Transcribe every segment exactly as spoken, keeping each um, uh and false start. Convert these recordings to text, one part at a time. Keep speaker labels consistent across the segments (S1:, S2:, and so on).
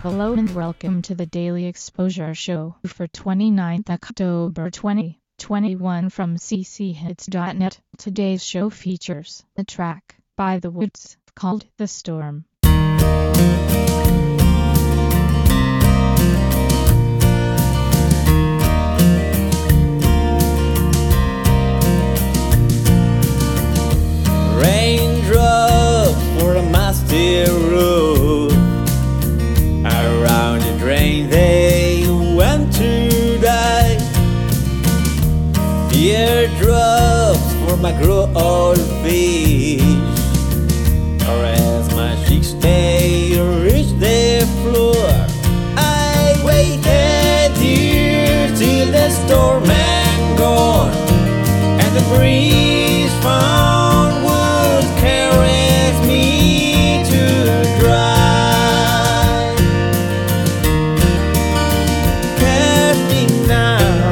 S1: Hello and welcome to the Daily Exposure Show for twenty-ninth October twenty twenty-one from c c hits dot net. Today's show features a track by The Woods called The Storm.
S2: Raindrops for a musty roof, around the drain they went to die. Teardrops for my grown fish, or as my cheeks they reach the floor. I waited years till the storm had gone, and the breeze found would carry me to dry. Catch me now,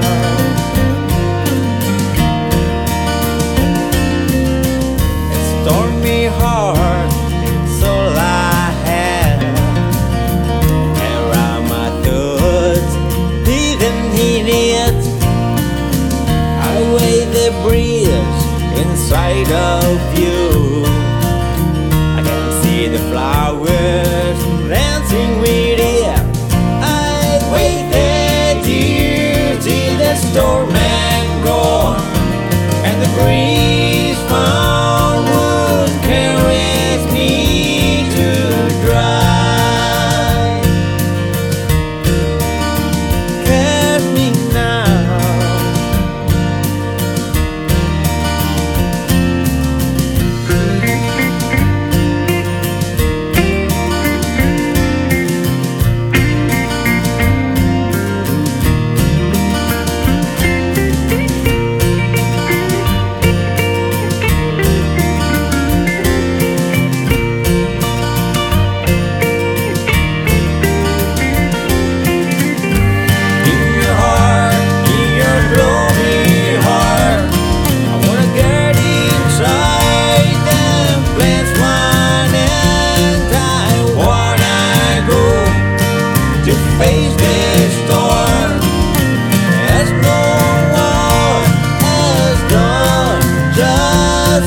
S2: a stormy heart, it's all I have. Around my thoughts, didn't hit it. I wait the breeze inside of you. I can see the flowers dancing with it. I waited years till the storm had gone, and the breeze found would carry me to dry. Catch me now, face this storm as no one has done just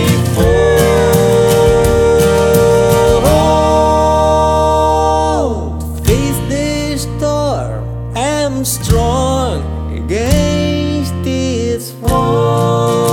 S2: before. Face this storm, I'm strong against its fall.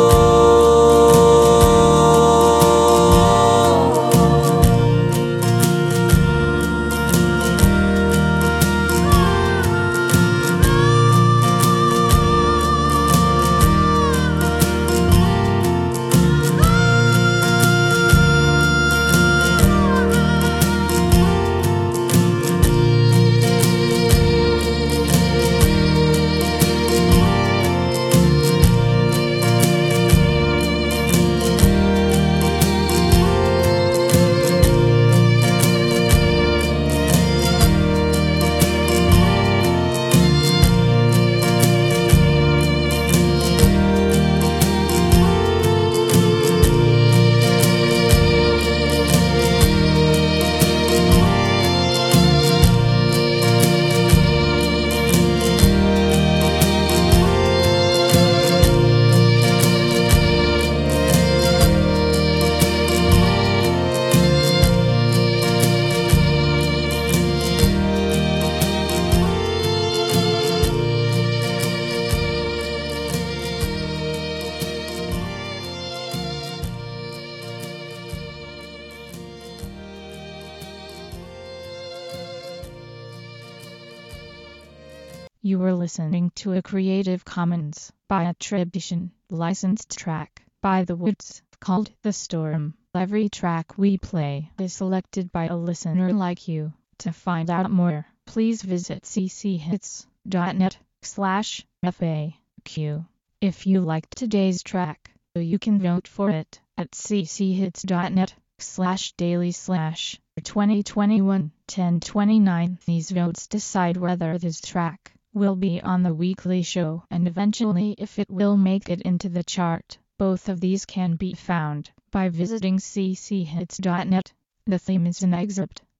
S1: You were listening to a Creative Commons by attribution, licensed track by The Woods called The Storm. Every track we play is selected by a listener like you. To find out more, please visit c c hits dot net slash F A Q. If you liked today's track, you can vote for it at c c hits dot net slash daily slash twenty twenty-one ten twenty-nine. These votes decide whether this track will be on the weekly show and eventually if it will make it into the chart. Both of these can be found by visiting c c hits dot net. The theme is an excerpt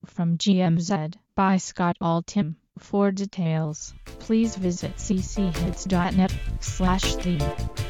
S1: from G M Z by Scott Altham. For details, please visit c c hits dot net slash theme.